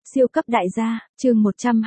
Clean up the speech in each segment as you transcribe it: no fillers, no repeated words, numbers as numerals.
Siêu cấp đại gia, chương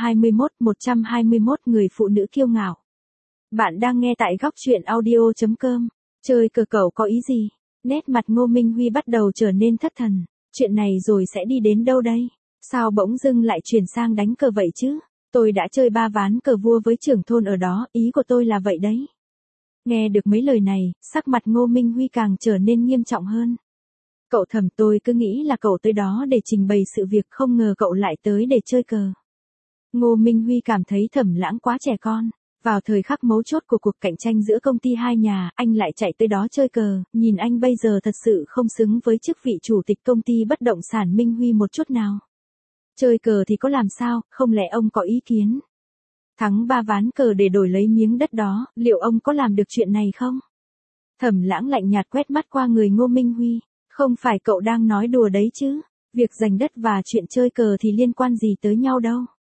121 người phụ nữ kiêu ngạo. Bạn đang nghe tại góc truyện audio.com. Chơi cờ cậu có ý gì? Nét mặt Ngô Minh Huy bắt đầu trở nên thất thần. Chuyện này rồi sẽ đi đến đâu đây? Sao bỗng dưng lại chuyển sang đánh cờ vậy chứ? Tôi đã chơi 3 ván cờ vua với trưởng thôn ở đó, ý của tôi là vậy đấy. Nghe được mấy lời này, sắc mặt Ngô Minh Huy càng trở nên nghiêm trọng hơn. Cậu Thẩm, tôi cứ nghĩ là cậu tới đó để trình bày sự việc, không ngờ cậu lại tới để chơi cờ. Ngô Minh Huy cảm thấy Thẩm Lãng quá trẻ con. Vào thời khắc mấu chốt của cuộc cạnh tranh giữa công ty hai nhà, anh lại chạy tới đó chơi cờ, nhìn anh bây giờ thật sự không xứng với chức vị chủ tịch công ty bất động sản Minh Huy một chút nào. Chơi cờ thì có làm sao, không lẽ ông có ý kiến? Thắng 3 ván cờ để đổi lấy miếng đất đó, liệu ông có làm được chuyện này không? Thẩm Lãng lạnh nhạt quét mắt qua người Ngô Minh Huy. Không phải cậu đang nói đùa đấy chứ? Việc giành đất và chuyện chơi cờ thì liên quan gì tới nhau đâu?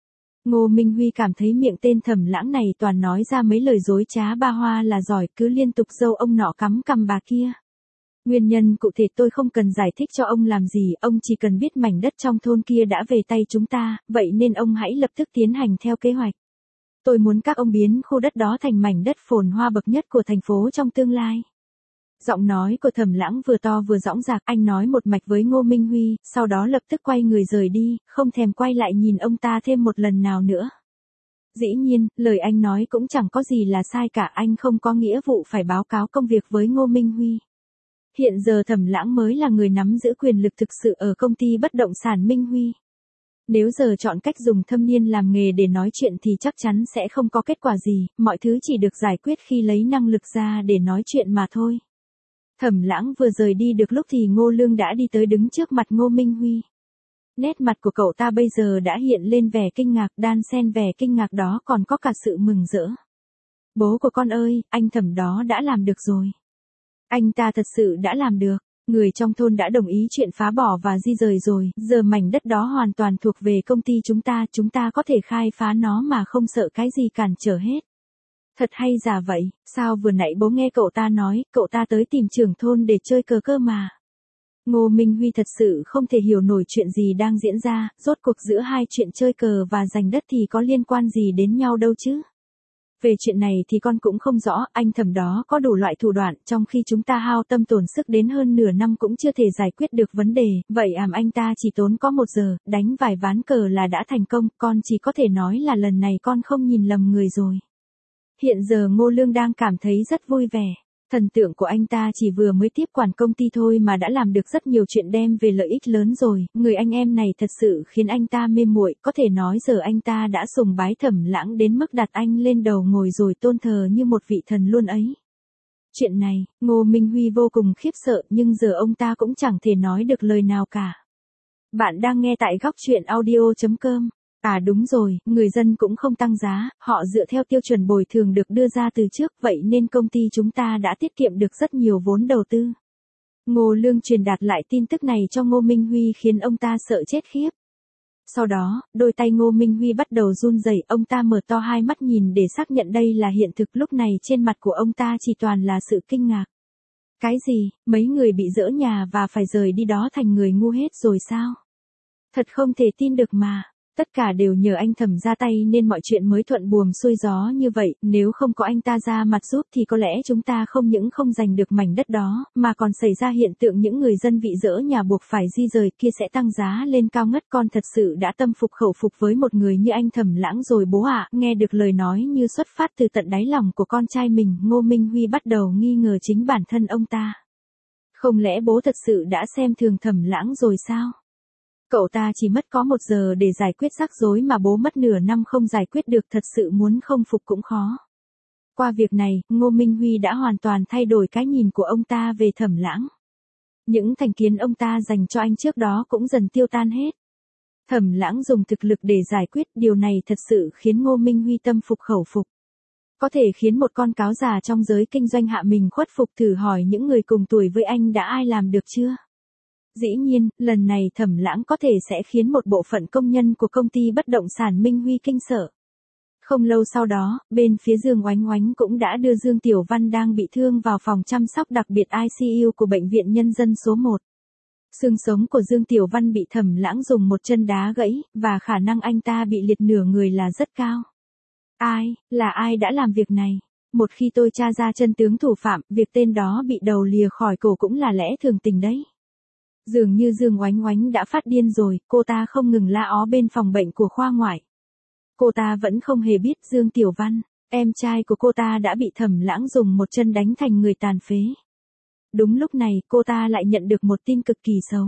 Ngô Minh Huy cảm thấy miệng tên Thẩm Lãng này toàn nói ra mấy lời dối trá ba hoa là giỏi, cứ liên tục dâu ông nọ cắm cằm bà kia. Nguyên nhân cụ thể tôi không cần giải thích cho ông làm gì, ông chỉ cần biết mảnh đất trong thôn kia đã về tay chúng ta, vậy nên ông hãy lập tức tiến hành theo kế hoạch. Tôi muốn các ông biến khu đất đó thành mảnh đất phồn hoa bậc nhất của thành phố trong tương lai. Giọng nói của Thẩm Lãng vừa to vừa dõng dạc, anh nói một mạch với Ngô Minh Huy, sau đó lập tức quay người rời đi, không thèm quay lại nhìn ông ta thêm một lần nào nữa. Dĩ nhiên, lời anh nói cũng chẳng có gì là sai cả, anh không có nghĩa vụ phải báo cáo công việc với Ngô Minh Huy. Hiện giờ Thẩm Lãng mới là người nắm giữ quyền lực thực sự ở công ty bất động sản Minh Huy. Nếu giờ chọn cách dùng thâm niên làm nghề để nói chuyện thì chắc chắn sẽ không có kết quả gì, mọi thứ chỉ được giải quyết khi lấy năng lực ra để nói chuyện mà thôi. Thẩm Lãng vừa rời đi được lúc thì Ngô Lương đã đi tới đứng trước mặt Ngô Minh Huy. Nét mặt của cậu ta bây giờ đã hiện lên vẻ kinh ngạc, đan xen vẻ kinh ngạc đó còn có cả sự mừng rỡ. Bố của con ơi, anh Thẩm đó đã làm được rồi. Anh ta thật sự đã làm được. Người trong thôn đã đồng ý chuyện phá bỏ và di rời rồi, giờ mảnh đất đó hoàn toàn thuộc về công ty chúng ta có thể khai phá nó mà không sợ cái gì cản trở hết. Thật hay giả vậy, sao vừa nãy bố nghe cậu ta nói, cậu ta tới tìm trưởng thôn để chơi cờ cơ mà. Ngô Minh Huy thật sự không thể hiểu nổi chuyện gì đang diễn ra, rốt cuộc giữa hai chuyện chơi cờ và giành đất thì có liên quan gì đến nhau đâu chứ. Về chuyện này thì con cũng không rõ, anh Thẩm đó có đủ loại thủ đoạn, trong khi chúng ta hao tâm tổn sức đến hơn nửa năm cũng chưa thể giải quyết được vấn đề, vậy anh ta chỉ tốn có 1 giờ, đánh vài ván cờ là đã thành công, con chỉ có thể nói là lần này con không nhìn lầm người rồi. Hiện giờ Ngô Lương đang cảm thấy rất vui vẻ. Thần tượng của anh ta chỉ vừa mới tiếp quản công ty thôi mà đã làm được rất nhiều chuyện đem về lợi ích lớn rồi, người anh em này thật sự khiến anh ta mê muội, có thể nói giờ anh ta đã sùng bái Thẩm Lãng đến mức đặt anh lên đầu ngồi rồi tôn thờ như một vị thần luôn ấy. Chuyện này, Ngô Minh Huy vô cùng khiếp sợ nhưng giờ ông ta cũng chẳng thể nói được lời nào cả. Bạn đang nghe tại góc truyện audio.com. À đúng rồi, người dân cũng không tăng giá, họ dựa theo tiêu chuẩn bồi thường được đưa ra từ trước, vậy nên công ty chúng ta đã tiết kiệm được rất nhiều vốn đầu tư. Ngô Lương truyền đạt lại tin tức này cho Ngô Minh Huy khiến ông ta sợ chết khiếp. Sau đó, đôi tay Ngô Minh Huy bắt đầu run rẩy, ông ta mở to hai mắt nhìn để xác nhận đây là hiện thực, lúc này trên mặt của ông ta chỉ toàn là sự kinh ngạc. Cái gì, mấy người bị dỡ nhà và phải rời đi đó thành người ngu hết rồi sao? Thật không thể tin được mà. Tất cả đều nhờ anh Thẩm ra tay nên mọi chuyện mới thuận buồm xuôi gió như vậy, nếu không có anh ta ra mặt giúp thì có lẽ chúng ta không những không giành được mảnh đất đó, mà còn xảy ra hiện tượng những người dân bị dỡ nhà buộc phải di rời kia sẽ tăng giá lên cao ngất. Con thật sự đã tâm phục khẩu phục với một người như anh Thẩm Lãng rồi bố ạ. Nghe được lời nói như xuất phát từ tận đáy lòng của con trai mình, Ngô Minh Huy bắt đầu nghi ngờ chính bản thân ông ta. Không lẽ bố thật sự đã xem thường Thẩm Lãng rồi sao? Cậu ta chỉ mất có 1 giờ để giải quyết rắc rối mà bố mất nửa năm không giải quyết được, thật sự muốn không phục cũng khó. Qua việc này, Ngô Minh Huy đã hoàn toàn thay đổi cái nhìn của ông ta về Thẩm Lãng. Những thành kiến ông ta dành cho anh trước đó cũng dần tiêu tan hết. Thẩm Lãng dùng thực lực để giải quyết, điều này thật sự khiến Ngô Minh Huy tâm phục khẩu phục. Có thể khiến một con cáo già trong giới kinh doanh hạ mình khuất phục, thử hỏi những người cùng tuổi với anh đã ai làm được chưa? Dĩ nhiên, lần này Thẩm Lãng có thể sẽ khiến một bộ phận công nhân của công ty bất động sản Minh Huy kinh sợ. Không lâu sau đó, bên phía Dương Oánh Oánh cũng đã đưa Dương Tiểu Văn đang bị thương vào phòng chăm sóc đặc biệt ICU của Bệnh viện Nhân dân số 1. Xương sống của Dương Tiểu Văn bị Thẩm Lãng dùng một chân đá gãy, và khả năng anh ta bị liệt nửa người là rất cao. Là ai đã làm việc này? Một khi tôi tra ra chân tướng thủ phạm, việc tên đó bị đầu lìa khỏi cổ cũng là lẽ thường tình đấy. Dường như Dương Oánh Oánh đã phát điên rồi, cô ta không ngừng la ó bên phòng bệnh của khoa ngoại. Cô ta vẫn không hề biết Dương Tiểu Văn, em trai của cô ta đã bị Thẩm Lãng dùng một chân đánh thành người tàn phế. Đúng lúc này, cô ta lại nhận được một tin cực kỳ xấu.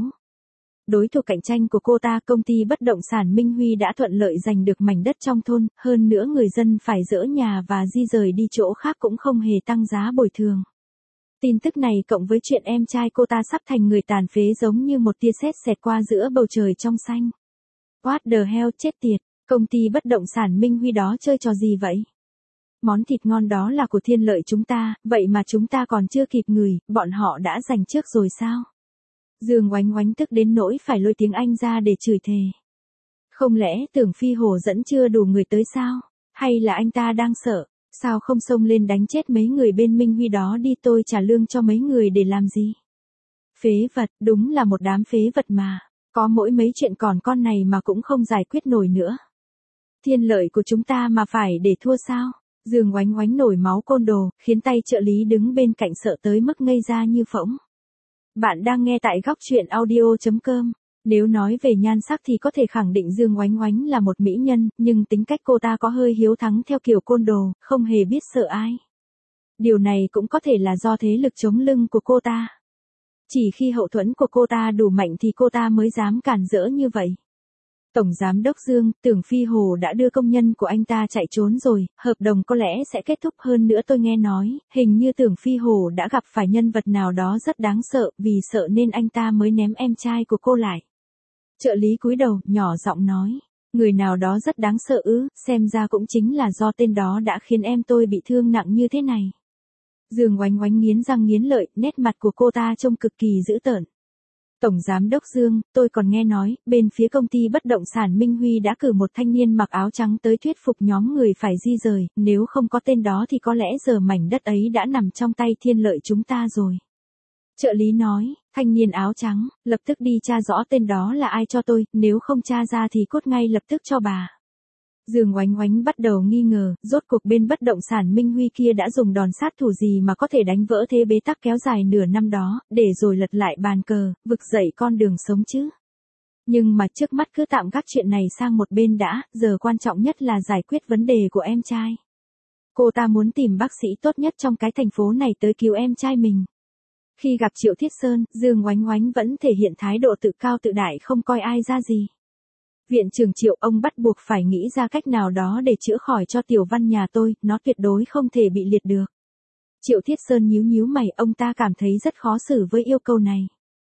Đối thủ cạnh tranh của cô ta, công ty bất động sản Minh Huy đã thuận lợi giành được mảnh đất trong thôn, hơn nữa người dân phải dỡ nhà và di rời đi chỗ khác cũng không hề tăng giá bồi thường. Tin tức này cộng với chuyện em trai cô ta sắp thành người tàn phế giống như một tia sét xẹt qua giữa bầu trời trong xanh. What the hell, chết tiệt, công ty bất động sản Minh Huy đó chơi trò gì vậy? Món thịt ngon đó là của Thiên Lợi chúng ta, vậy mà chúng ta còn chưa kịp ngửi, bọn họ đã giành trước rồi sao? Dương Oánh Oánh tức đến nỗi phải lôi tiếng Anh ra để chửi thề. Không lẽ Tưởng Phi Hổ dẫn chưa đủ người tới sao? Hay là anh ta đang sợ? Sao không xông lên đánh chết mấy người bên Minh Huy đó đi, tôi trả lương cho mấy người để làm gì? Phế vật, đúng là một đám phế vật mà. Có mỗi mấy chuyện còn con này mà cũng không giải quyết nổi nữa. Thiên Lợi của chúng ta mà phải để thua sao? Dương Oánh Oánh nổi máu côn đồ, khiến tay trợ lý đứng bên cạnh sợ tới mức ngây ra như phỗng. Bạn đang nghe tại góc truyện audio.com. Nếu nói về nhan sắc thì có thể khẳng định Dương Oánh Oánh là một mỹ nhân, nhưng tính cách cô ta có hơi hiếu thắng theo kiểu côn đồ, không hề biết sợ ai. Điều này cũng có thể là do thế lực chống lưng của cô ta. Chỉ khi hậu thuẫn của cô ta đủ mạnh thì cô ta mới dám cản rỡ như vậy. Tổng Giám đốc Dương, Tưởng Phi Hồ đã đưa công nhân của anh ta chạy trốn rồi, hợp đồng có lẽ sẽ kết thúc, hơn nữa tôi nghe nói, hình như Tưởng Phi Hồ đã gặp phải nhân vật nào đó rất đáng sợ, vì sợ nên anh ta mới ném em trai của cô lại. Trợ lý cúi đầu, nhỏ giọng nói, người nào đó rất đáng sợ ư, xem ra cũng chính là do tên đó đã khiến em tôi bị thương nặng như thế này. Dương Oánh Oánh nghiến răng nghiến lợi, nét mặt của cô ta trông cực kỳ dữ tợn. Tổng Giám đốc Dương, tôi còn nghe nói, bên phía công ty bất động sản Minh Huy đã cử một thanh niên mặc áo trắng tới thuyết phục nhóm người phải di rời, nếu không có tên đó thì có lẽ giờ mảnh đất ấy đã nằm trong tay Thiên Lợi chúng ta rồi. Trợ lý nói, thanh niên áo trắng, lập tức đi tra rõ tên đó là ai cho tôi, nếu không tra ra thì cốt ngay lập tức cho bà. Dương Oánh Oánh bắt đầu nghi ngờ, rốt cuộc bên bất động sản Minh Huy kia đã dùng đòn sát thủ gì mà có thể đánh vỡ thế bế tắc kéo dài nửa năm đó, để rồi lật lại bàn cờ, vực dậy con đường sống chứ. Nhưng mà trước mắt cứ tạm gác chuyện này sang một bên đã, giờ quan trọng nhất là giải quyết vấn đề của em trai. Cô ta muốn tìm bác sĩ tốt nhất trong cái thành phố này tới cứu em trai mình. Khi gặp Triệu Thiết Sơn, Dương Oánh Oánh vẫn thể hiện thái độ tự cao tự đại không coi ai ra gì. Viện trưởng Triệu, ông bắt buộc phải nghĩ ra cách nào đó để chữa khỏi cho Tiểu Văn nhà tôi, nó tuyệt đối không thể bị liệt được. Triệu Thiết Sơn nhíu nhíu mày, ông ta cảm thấy rất khó xử với yêu cầu này.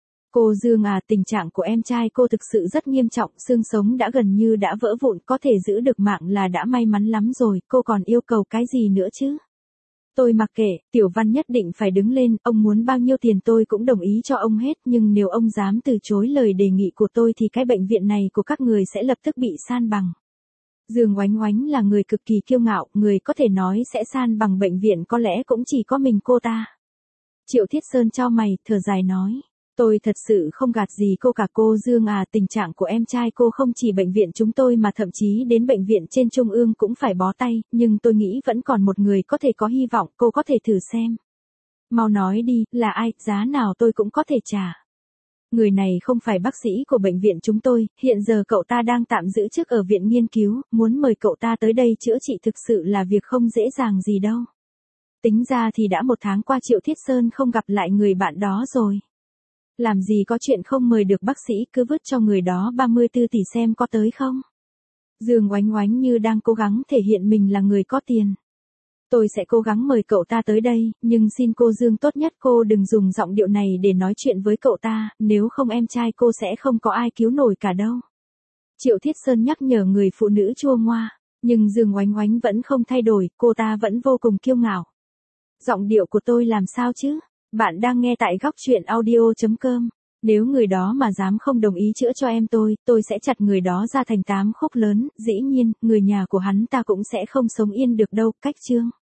Cô Dương à, tình trạng của em trai cô thực sự rất nghiêm trọng, xương sống đã gần như đã vỡ vụn, có thể giữ được mạng là đã may mắn lắm rồi, cô còn yêu cầu cái gì nữa chứ? Tôi mặc kệ, Tiểu Văn nhất định phải đứng lên, ông muốn bao nhiêu tiền tôi cũng đồng ý cho ông hết, nhưng nếu ông dám từ chối lời đề nghị của tôi thì cái bệnh viện này của các người sẽ lập tức bị san bằng. Dương Oánh Oánh là người cực kỳ kiêu ngạo, người có thể nói sẽ san bằng bệnh viện có lẽ cũng chỉ có mình cô ta. Triệu Thiết Sơn chau mày, thở dài nói. Tôi thật sự không gạt gì cô cả, cô Dương à, tình trạng của em trai cô không chỉ bệnh viện chúng tôi mà thậm chí đến bệnh viện trên trung ương cũng phải bó tay, nhưng tôi nghĩ vẫn còn một người có thể có hy vọng, cô có thể thử xem. Mau nói đi, là ai, giá nào tôi cũng có thể trả. Người này không phải bác sĩ của bệnh viện chúng tôi, hiện giờ cậu ta đang tạm giữ chức ở viện nghiên cứu, muốn mời cậu ta tới đây chữa trị thực sự là việc không dễ dàng gì đâu. Tính ra thì đã 1 tháng qua Triệu Thiết Sơn không gặp lại người bạn đó rồi. Làm gì có chuyện không mời được bác sĩ, cứ vứt cho người đó 34 tỷ xem có tới không. Dương Oánh Oánh như đang cố gắng thể hiện mình là người có tiền. Tôi sẽ cố gắng mời cậu ta tới đây, nhưng xin cô Dương tốt nhất cô đừng dùng giọng điệu này để nói chuyện với cậu ta, nếu không em trai cô sẽ không có ai cứu nổi cả đâu. Triệu Thiết Sơn nhắc nhở người phụ nữ chua ngoa, nhưng Dương Oánh Oánh vẫn không thay đổi, cô ta vẫn vô cùng kiêu ngạo. Giọng điệu của tôi làm sao chứ? Bạn đang nghe tại góc truyện audio.com. Nếu người đó mà dám không đồng ý chữa cho em tôi sẽ chặt người đó ra thành 8 khúc lớn, dĩ nhiên, người nhà của hắn ta cũng sẽ không sống yên được đâu, cách chương.